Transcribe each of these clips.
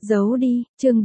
Giấu đi, chương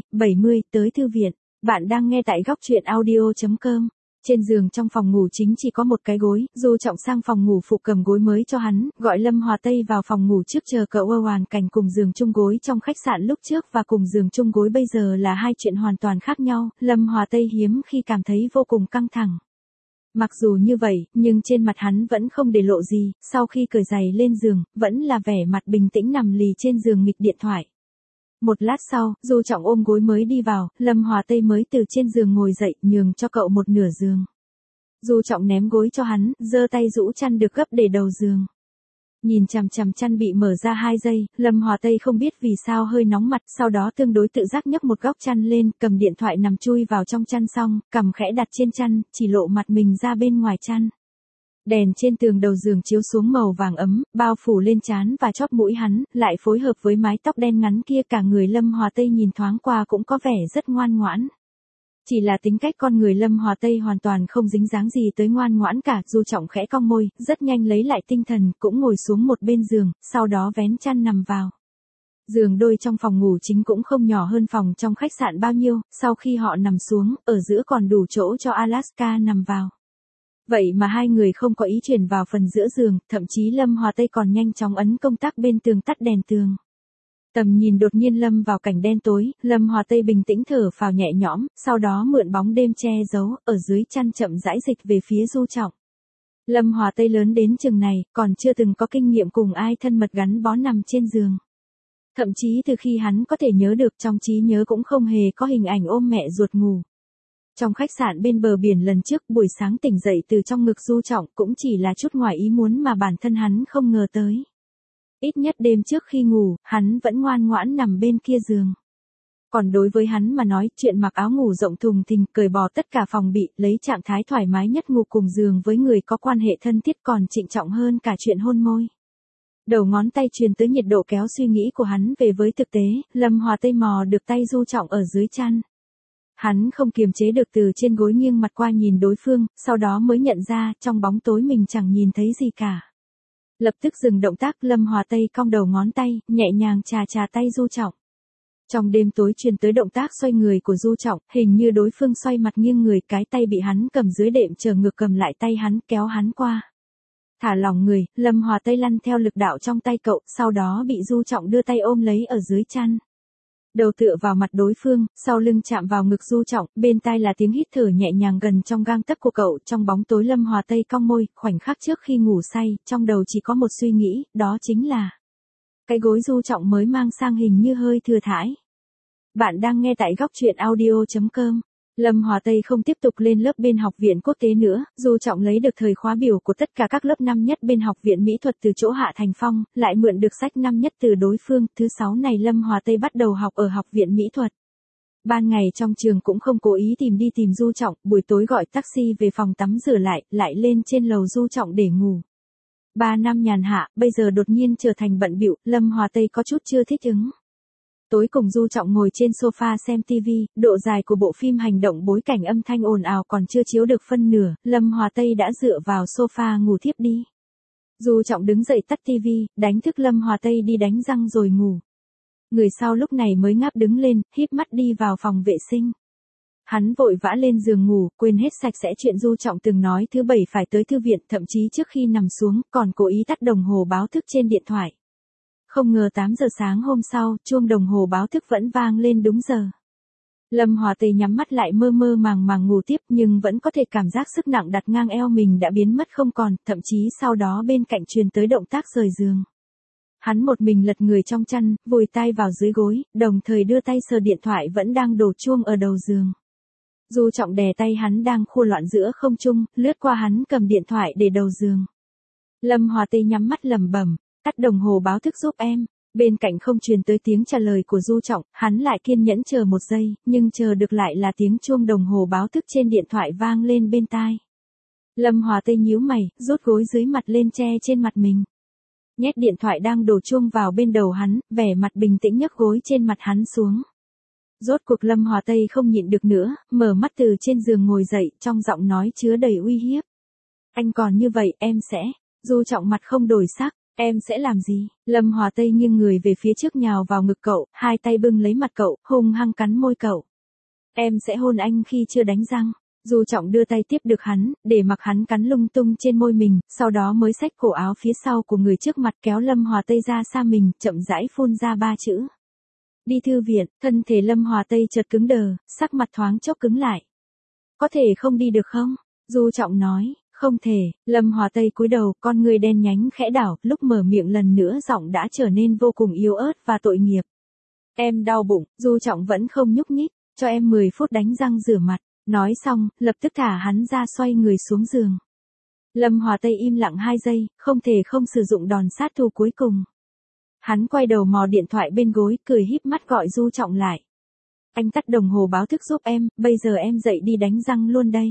70 tới thư viện. Bạn đang nghe tại góc truyện audio.com. Trên giường trong phòng ngủ chính chỉ có một cái gối, Du Trọng sang phòng ngủ phụ cầm gối mới cho hắn, gọi Lâm Hòa Tây vào phòng ngủ trước chờ cậu hoàn cảnh cùng giường chung gối trong khách sạn lúc trước và cùng giường chung gối bây giờ là hai chuyện hoàn toàn khác nhau, Lâm Hòa Tây hiếm khi cảm thấy vô cùng căng thẳng. Mặc dù như vậy, nhưng trên mặt hắn vẫn không để lộ gì, sau khi cởi giày lên giường, vẫn là vẻ mặt bình tĩnh nằm lì trên giường nghịch điện thoại. Một lát sau, Du Trọng ôm gối mới đi vào, Lâm Hòa Tây mới từ trên giường ngồi dậy, nhường cho cậu một nửa giường. Du Trọng ném gối cho hắn, giơ tay rũ chăn được gấp để đầu giường. Nhìn chằm chằm chăn bị mở ra 2 giây, Lâm Hòa Tây không biết vì sao hơi nóng mặt, sau đó tương đối tự giác nhấc một góc chăn lên, cầm điện thoại nằm chui vào trong chăn xong, cằm khẽ đặt trên chăn, chỉ lộ mặt mình ra bên ngoài chăn. Đèn trên tường đầu giường chiếu xuống màu vàng ấm, bao phủ lên trán và chóp mũi hắn, lại phối hợp với mái tóc đen ngắn kia, cả người Lâm Hòa Tây nhìn thoáng qua cũng có vẻ rất ngoan ngoãn. Chỉ là tính cách con người Lâm Hòa Tây hoàn toàn không dính dáng gì tới ngoan ngoãn cả, Du Trọng khẽ cong môi, rất nhanh lấy lại tinh thần, cũng ngồi xuống một bên giường, sau đó vén chăn nằm vào. Giường đôi trong phòng ngủ chính cũng không nhỏ hơn phòng trong khách sạn bao nhiêu, sau khi họ nằm xuống, ở giữa còn đủ chỗ cho Alaska nằm vào. Vậy mà hai người không có ý chuyển vào phần giữa giường, thậm chí Lâm Hòa Tây còn nhanh chóng ấn công tắc bên tường tắt đèn tường. Tầm nhìn đột nhiên lâm vào cảnh đen tối, Lâm Hòa Tây bình tĩnh thở phào nhẹ nhõm, sau đó mượn bóng đêm che giấu, ở dưới chăn chậm rãi dịch về phía Du Trọng. Lâm Hòa Tây lớn đến chừng này, còn chưa từng có kinh nghiệm cùng ai thân mật gắn bó nằm trên giường. Thậm chí từ khi hắn có thể nhớ được, trong trí nhớ cũng không hề có hình ảnh ôm mẹ ruột ngủ. Trong khách sạn bên bờ biển lần trước, buổi sáng tỉnh dậy từ trong ngực Du Trọng cũng chỉ là chút ngoài ý muốn mà bản thân hắn không ngờ tới. Ít nhất đêm trước khi ngủ, hắn vẫn ngoan ngoãn nằm bên kia giường. Còn đối với hắn mà nói, chuyện mặc áo ngủ rộng thùng thình, cởi bỏ tất cả phòng bị, lấy trạng thái thoải mái nhất ngủ cùng giường với người có quan hệ thân thiết còn trịnh trọng hơn cả chuyện hôn môi. Đầu ngón tay truyền tới nhiệt độ kéo suy nghĩ của hắn về với thực tế, Lâm Hòa Tây mò được tay Du Trọng ở dưới chăn. Hắn không kiềm chế được từ trên gối nghiêng mặt qua nhìn đối phương, sau đó mới nhận ra, trong bóng tối mình chẳng nhìn thấy gì cả. Lập tức dừng động tác, Lâm Hòa Tây cong đầu ngón tay, nhẹ nhàng chà tay Du Trọng. Trong đêm tối truyền tới động tác xoay người của Du Trọng, hình như đối phương xoay mặt nghiêng người, cái tay bị hắn cầm dưới đệm chờ ngược cầm lại tay hắn, kéo hắn qua. Thả lỏng người, Lâm Hòa Tây lăn theo lực đạo trong tay cậu, sau đó bị Du Trọng đưa tay ôm lấy ở dưới chăn. Đầu tựa vào mặt đối phương, sau lưng chạm vào ngực Du Trọng, bên tai là tiếng hít thở nhẹ nhàng gần trong gang tấc của cậu. Trong bóng tối Lâm Hòa Tây cong môi, khoảnh khắc trước khi ngủ say, trong đầu chỉ có một suy nghĩ, đó chính là cái gối Du Trọng mới mang sang hình như hơi thừa thãi. Bạn đang nghe tại góc truyện audio.com. Lâm Hòa Tây không tiếp tục lên lớp bên học viện quốc tế nữa, Du Trọng lấy được thời khóa biểu của tất cả các lớp năm nhất bên học viện mỹ thuật từ chỗ Hạ Thành Phong, lại mượn được sách năm nhất từ đối phương, thứ 6 này Lâm Hòa Tây bắt đầu học ở học viện mỹ thuật. Ban ngày trong trường cũng không cố ý tìm Du Trọng, buổi tối gọi taxi về phòng tắm rửa lại lên trên lầu Du Trọng để ngủ. 3 năm nhàn hạ, bây giờ đột nhiên trở thành bận bịu, Lâm Hòa Tây có chút chưa thích ứng. Tối cùng Du Trọng ngồi trên sofa xem TV, độ dài của bộ phim hành động bối cảnh âm thanh ồn ào còn chưa chiếu được phân nửa, Lâm Hòa Tây đã dựa vào sofa ngủ thiếp đi. Du Trọng đứng dậy tắt TV, đánh thức Lâm Hòa Tây đi đánh răng rồi ngủ. Người sau lúc này mới ngáp đứng lên, híp mắt đi vào phòng vệ sinh. Hắn vội vã lên giường ngủ, quên hết sạch sẽ chuyện Du Trọng từng nói thứ 7 phải tới thư viện, thậm chí trước khi nằm xuống, còn cố ý tắt đồng hồ báo thức trên điện thoại. Không ngờ 8 giờ sáng hôm sau, chuông đồng hồ báo thức vẫn vang lên đúng giờ. Lâm Hòa Tây nhắm mắt lại mơ màng ngủ tiếp, nhưng vẫn có thể cảm giác sức nặng đặt ngang eo mình đã biến mất không còn, thậm chí sau đó bên cạnh truyền tới động tác rời giường. Hắn một mình lật người trong chăn, vùi tay vào dưới gối, đồng thời đưa tay sờ điện thoại vẫn đang đổ chuông ở đầu giường. Du Trọng đè tay hắn đang khua loạn giữa không trung, lướt qua hắn cầm điện thoại để đầu giường. Lâm Hòa Tây nhắm mắt lẩm bẩm, tắt đồng hồ báo thức giúp em. Bên cạnh không truyền tới tiếng trả lời của Du Trọng, hắn lại kiên nhẫn chờ 1 giây, nhưng chờ được lại là tiếng chuông đồng hồ báo thức trên điện thoại vang lên bên tai. Lâm Hòa Tây nhíu mày, rút gối dưới mặt lên che trên mặt mình. Nhét điện thoại đang đổ chuông vào bên đầu hắn, vẻ mặt bình tĩnh nhấc gối trên mặt hắn xuống. Rốt cuộc Lâm Hòa Tây không nhịn được nữa, mở mắt từ trên giường ngồi dậy, trong giọng nói chứa đầy uy hiếp. Anh còn như vậy, em sẽ. Du Trọng mặt không đổi sắc. Em sẽ làm gì? Lâm Hòa Tây nghiêng người về phía trước nhào vào ngực cậu, hai tay bưng lấy mặt cậu, hung hăng cắn môi cậu. Em sẽ hôn anh khi chưa đánh răng. Du Trọng đưa tay tiếp được hắn, để mặc hắn cắn lung tung trên môi mình, sau đó mới xách cổ áo phía sau của người trước mặt kéo Lâm Hòa Tây ra xa mình, chậm rãi phun ra 3 chữ. Đi thư viện, thân thể Lâm Hòa Tây chợt cứng đờ, sắc mặt thoáng chốc cứng lại. Có thể không đi được không? Du Trọng nói, không thể. Lâm Hòa Tây cúi đầu, con người đen nhánh khẽ đảo, lúc mở miệng lần nữa giọng đã trở nên vô cùng yếu ớt và tội nghiệp. Em đau bụng. Du Trọng vẫn không nhúc nhích, cho em 10 phút đánh răng rửa mặt. Nói xong, lập tức thả hắn ra xoay người xuống giường. Lâm Hòa Tây im lặng 2 giây, không thể không sử dụng đòn sát thủ cuối cùng. Hắn quay đầu mò điện thoại bên gối, cười híp mắt gọi Du Trọng lại. Anh tắt đồng hồ báo thức giúp em, bây giờ em dậy đi đánh răng luôn đây.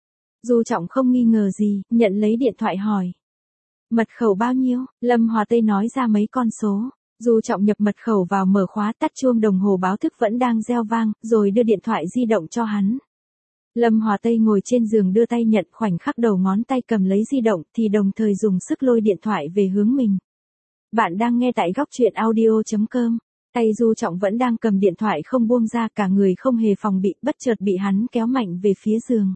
Du Trọng không nghi ngờ gì, nhận lấy điện thoại hỏi. Mật khẩu bao nhiêu? Lâm Hòa Tây nói ra mấy con số. Du Trọng nhập mật khẩu vào mở khóa, tắt chuông đồng hồ báo thức vẫn đang reo vang, rồi đưa điện thoại di động cho hắn. Lâm Hòa Tây ngồi trên giường đưa tay nhận, khoảnh khắc đầu ngón tay cầm lấy di động thì đồng thời dùng sức lôi điện thoại về hướng mình. Bạn đang nghe tại góc truyện audio.com. Tay Du Trọng vẫn đang cầm điện thoại không buông ra, cả người không hề phòng bị, bất chợt bị hắn kéo mạnh về phía giường.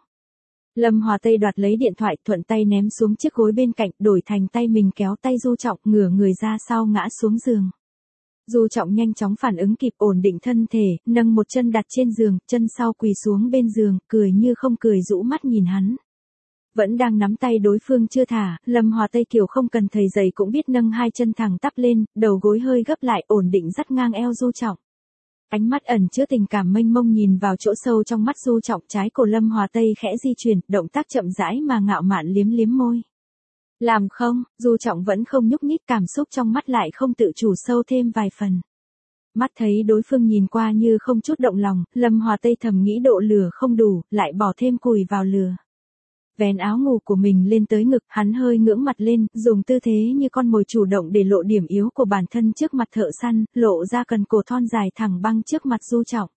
Lâm Hòa Tây đoạt lấy điện thoại, thuận tay ném xuống chiếc gối bên cạnh, đổi thành tay mình kéo tay Du Trọng, ngửa người ra sau ngã xuống giường. Du Trọng nhanh chóng phản ứng kịp, ổn định thân thể, nâng một chân đặt trên giường, chân sau quỳ xuống bên giường, cười như không cười rũ mắt nhìn hắn. Vẫn đang nắm tay đối phương chưa thả, Lâm Hòa Tây kiểu không cần thầy giày cũng biết nâng hai chân thẳng tắp lên, đầu gối hơi gấp lại, ổn định dắt ngang eo Du Trọng. Ánh mắt ẩn chứa tình cảm mênh mông nhìn vào chỗ sâu trong mắt Du Trọng, trái cổ Lâm Hòa Tây khẽ di chuyển, động tác chậm rãi mà ngạo mạn liếm liếm môi. Làm không? Du Trọng vẫn không nhúc nhích, cảm xúc trong mắt lại không tự chủ sâu thêm vài phần. Mắt thấy đối phương nhìn qua như không chút động lòng, Lâm Hòa Tây thầm nghĩ độ lửa không đủ, lại bỏ thêm củi vào lửa. Vén áo ngủ của mình lên tới ngực, hắn hơi ngưỡng mặt lên, dùng tư thế như con mồi chủ động để lộ điểm yếu của bản thân trước mặt thợ săn, lộ ra cần cổ thon dài thẳng băng trước mặt Du Trọng.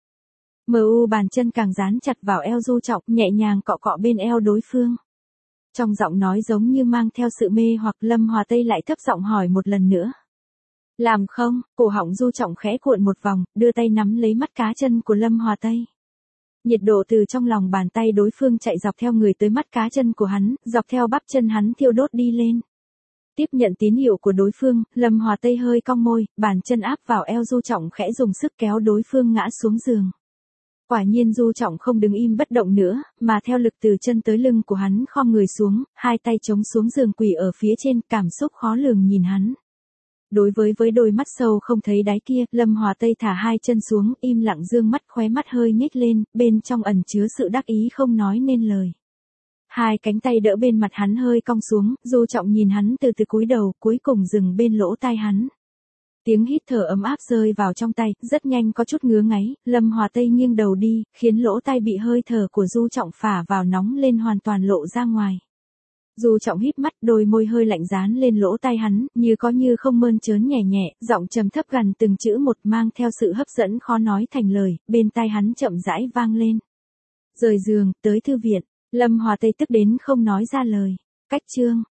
Bàn chân càng dán chặt vào eo Du Trọng, nhẹ nhàng cọ cọ bên eo đối phương. Trong giọng nói giống như mang theo sự mê hoặc, Lâm Hòa Tây lại thấp giọng hỏi một lần nữa. Làm không? Cổ họng Du Trọng khẽ cuộn một vòng, đưa tay nắm lấy mắt cá chân của Lâm Hòa Tây. Nhiệt độ từ trong lòng bàn tay đối phương chạy dọc theo người tới mắt cá chân của hắn, dọc theo bắp chân hắn thiêu đốt đi lên. Tiếp nhận tín hiệu của đối phương, Lâm Hòa Tây hơi cong môi, bàn chân áp vào eo Du Trọng, khẽ dùng sức kéo đối phương ngã xuống giường. Quả nhiên Du Trọng không đứng im bất động nữa, mà theo lực từ chân tới lưng của hắn khom người xuống, hai tay chống xuống giường quỳ ở phía trên, cảm xúc khó lường nhìn hắn. Đối với đôi mắt sâu không thấy đáy kia, Lâm Hòa Tây thả hai chân xuống, im lặng dương mắt, khóe mắt hơi nhếch lên, bên trong ẩn chứa sự đắc ý không nói nên lời. Hai cánh tay đỡ bên mặt hắn hơi cong xuống, Du Trọng nhìn hắn từ từ cúi đầu, cuối cùng dừng bên lỗ tai hắn. Tiếng hít thở ấm áp rơi vào trong tay, rất nhanh có chút ngứa ngáy, Lâm Hòa Tây nghiêng đầu đi, khiến lỗ tai bị hơi thở của Du Trọng phả vào nóng lên hoàn toàn lộ ra ngoài. Du Trọng híp mắt, đôi môi hơi lạnh dán lên lỗ tai hắn, như có như không mơn trớn nhẹ nhẹ, giọng trầm thấp gần từng chữ một, mang theo sự hấp dẫn khó nói thành lời, bên tai hắn chậm rãi vang lên. Rời giường, tới thư viện, Lâm Hòa Tây tức đến không nói ra lời. Cách chương